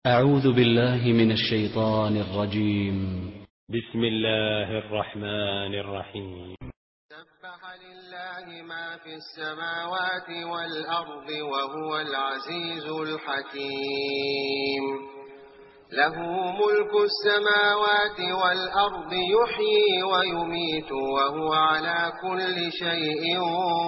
أعوذ بالله من الشيطان الرجيم. بسم الله الرحمن الرحيم. سبح لله ما في السماوات والأرض وهو العزيز الحكيم. له ملك السماوات والأرض يحيي ويميت وهو على كل شيء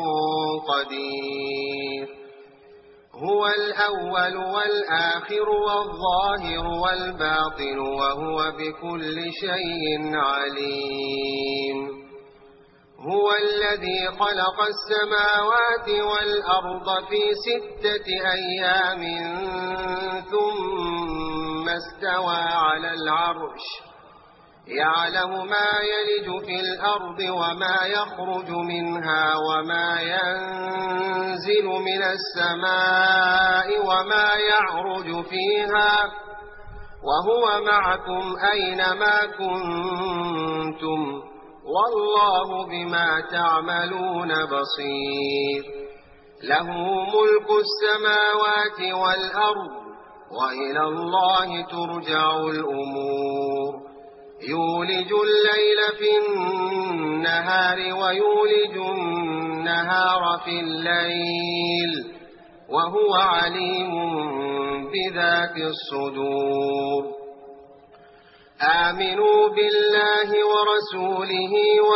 قدير. هو الأول والآخر والظاهر والباطن وهو بكل شيء عليم. هو الذي خلق السماوات والأرض في 6 أيام ثم استوى على العرش يعلم ما يلج في الأرض وما يخرج منها وما ينزل من السماء وما يعرج فيها وهو معكم أينما كنتم والله بما تعملون بصير. له ملك السماوات والأرض وإلى الله ترجع الأمور. يولج الليل في النهار ويولج النهار في الليل وهو عليم بذات الصدور. آمنوا بالله ورسوله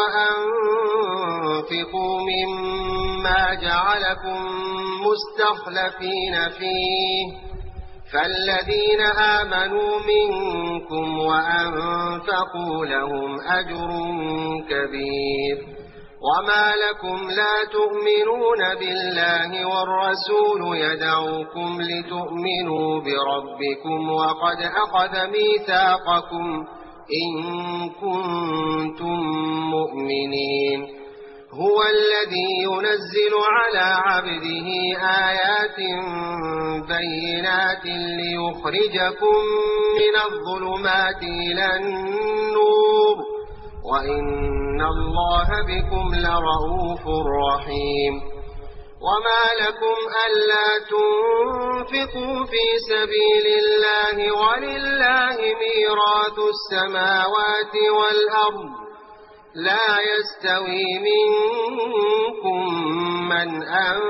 وأنفقوا مما جعلكم مستخلفين فيه فالذين آمنوا منكم وأنفقوا لهم أجر كبير. وما لكم لا تؤمنون بالله والرسول يدعوكم لتؤمنوا بربكم وقد أخذ ميثاقكم إن كنتم مؤمنين. هو الذي ينزل على عبده آيات بينات ليخرجكم من الظلمات إلى النور وإن الله بكم لرؤوف رحيم. وما لكم ألا تنفقوا في سبيل الله ولله ميراث السماوات والأرض لا يستوي منكم من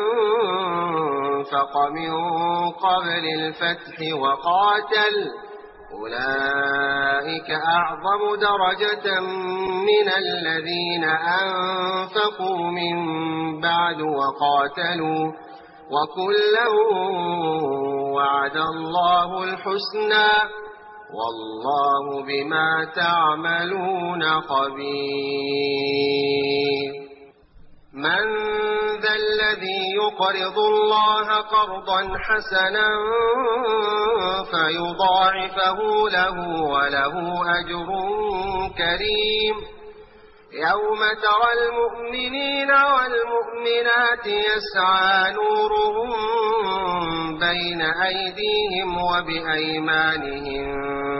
أنفق من قبل الفتح وقاتل أولئك أعظم درجة من الذين أنفقوا من بعد وقاتلوا وكلا وعد الله الحسنى والله بما تعملون خبير. من ذا الذي يقرض الله قرضا حسنا فيضاعفه له وله أجر كريم. يوم ترى المؤمنين والمؤمنات يسعى نورهم بين أيديهم وبأيمانهم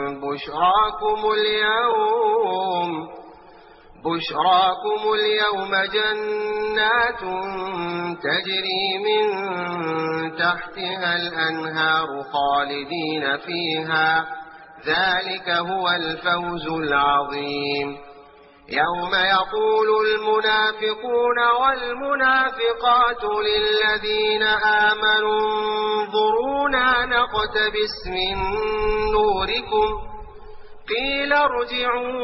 بشراكم اليوم جنات تجري من تحتها الأنهار خالدين فيها ذلك هو الفوز العظيم. يوم يقول المنافقون والمنافقات للذين آمنوا انظرونا نقتبس من نوركم قيل ارجعوا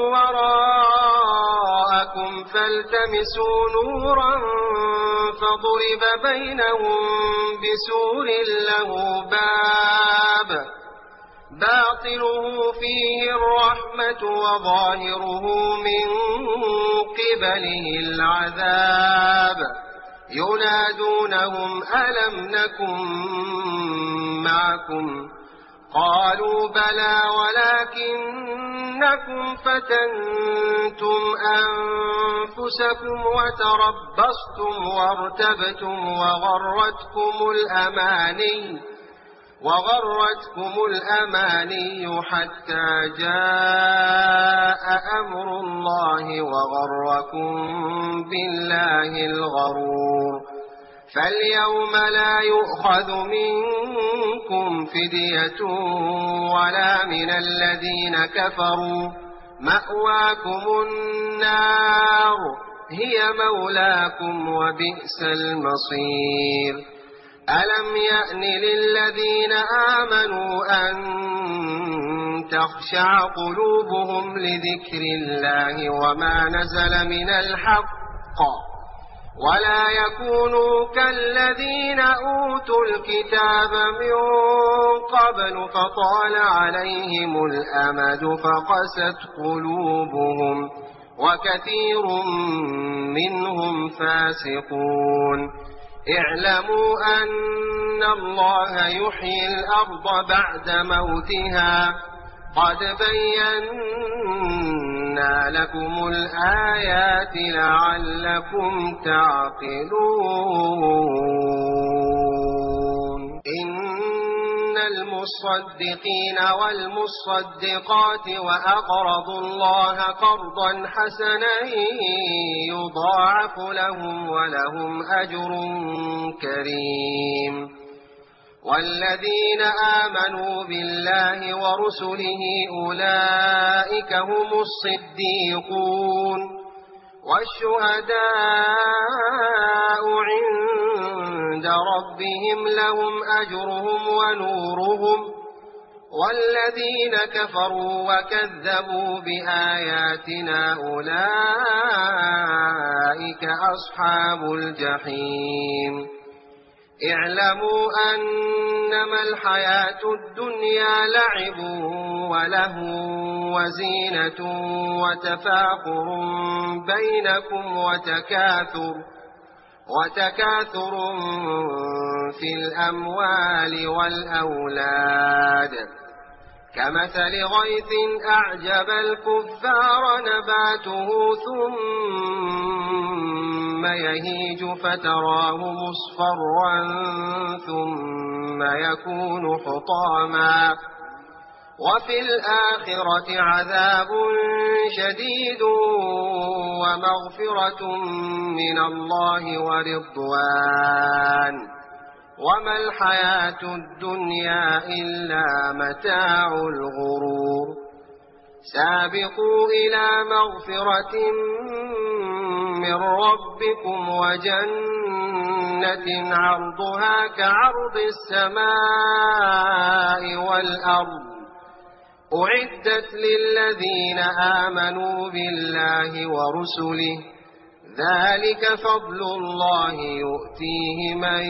وراءكم فالتمسوا نورا فضرب بينهم بسور له باب باطنه فيه الرحمة وظاهره من قبله العذاب ينادونهم ألم نكن معكم قالوا بلى ولكنكم فتنتم أنفسكم وتربصتم وارتبتم وغرتكم الأماني حتى جاء أمر الله وغركم بالله الغرور. فاليوم لا يؤخذ منكم فدية ولا من الذين كفروا، مأواكم النار هي مولاكم وبئس المصير. ألم يأن للذين آمنوا أن تخشع قلوبهم لذكر الله وما نزل من الحق ولا يكونوا كالذين أوتوا الكتاب من قبل فطال عليهم الأمد فقست قلوبهم وكثير منهم فاسقون. اعلموا أن الله يحيي الأرض بعد موتها قد بينا لكم الآيات لعلكم تعقلون. إن المصدقين والمصدقات وأقرضوا الله قرضا حسنا يضاعف لهم ولهم أجر كريم. والذين آمنوا بالله ورسله أولئك هم الصديقون والشهداء عند ربهم لهم أجرهم ونورهم. والذين كفروا وكذبوا بآياتنا أولئك أصحاب الجحيم. اعلموا أنما الحياة الدنيا لعب وله وزينة وتفاخر بينكم وتكاثر في الأموال والأولاد كمثل غيث أعجب الكفار نباته ثم يهيج فتراه مصفرا ثم يكون حطاما وفي الآخرة عذاب شديد ومغفرة من الله ورضوان وما الحياة الدنيا إلا متاع الغرور. سابقوا إلى مغفرة من ربكم وجنة عرضها كعرض السماء والأرض أعدت للذين آمنوا بالله ورسله ذلك فضل الله يؤتيه من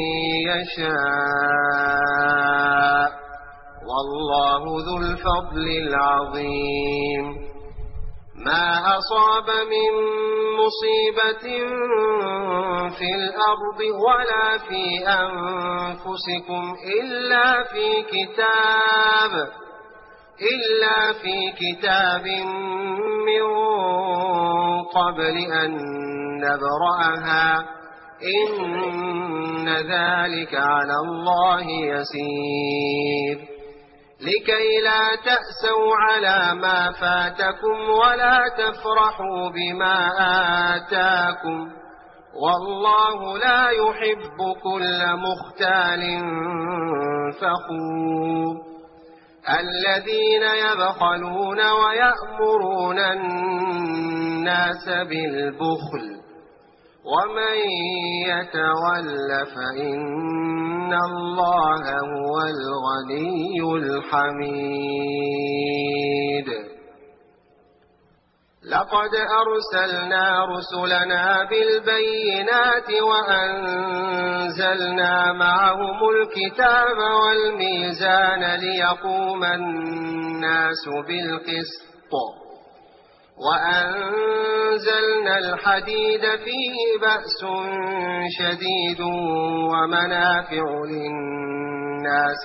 يشاء والله ذو الفضل العظيم. ما أصاب من مصيبة في الأرض ولا في أنفسكم إلا في كتاب من قبل أن نبرأها إن ذلك على الله يسير. لكي لا تأسوا على ما فاتكم ولا تفرحوا بما آتاكم والله لا يحب كل مختال فخور. الذين يبخلون ويأمرون الناس بالبخل ومن يتول فإن الله هو الغني الحميد. لقد أرسلنا رسلنا بالبينات وأنزلنا معهم الكتاب والميزان ليقوم الناس بالقسط وأنزلنا الحديد فيه بأس شديد ومنافع للناس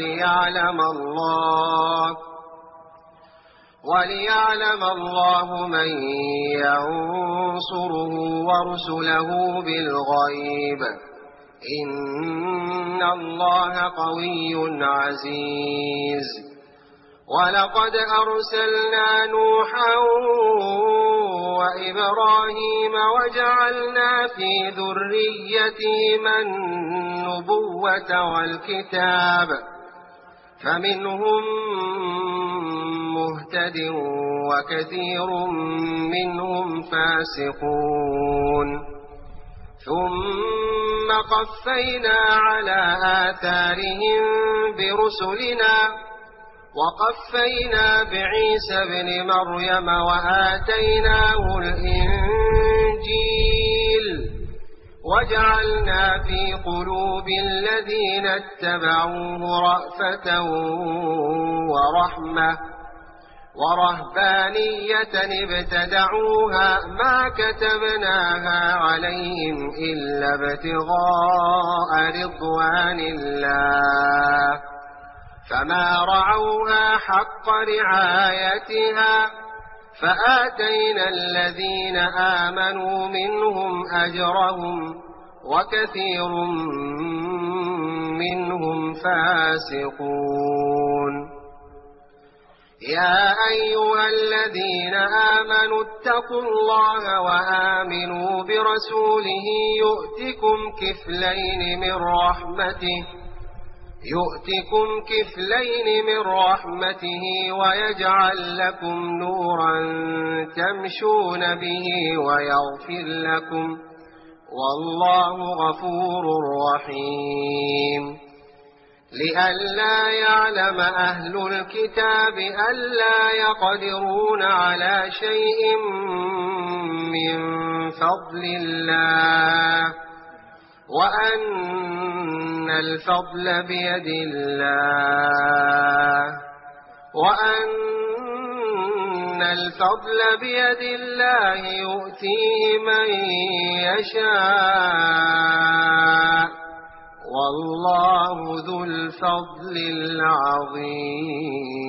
وليعلم الله من ينصره ورسله بالغيب إن الله قوي عزيز. ولقد أرسلنا نوحا وإبراهيم وجعلنا في ذريتهما النبوة والكتاب فمنهم مهتد وكثير منهم فاسقون ثم قفينا على آثارهم برسلنا وقفينا بعيسى ابن مريم وآتيناه الإنجيل وجعلنا في قلوب الذين اتبعوه رأفة ورحمة ورهبانية ابتدعوها ما كتبناها عليهم إلا ابتغاء رضوان الله فما رعوها حق رعايتها فآتينا الذين آمنوا منهم أجرهم وكثير منهم فاسقون يا أيها الذين آمنوا اتقوا الله وآمنوا برسوله يؤتكم كفلين من رحمته ويجعل لكم نورا تمشون به ويغفر لكم والله غفور رحيم لئلا يعلم أهل الكتاب ألا يقدرون على شيء من فضل الله وأن الفضل بيد الله يؤتيه من يشاء والله ذو الفضل العظيم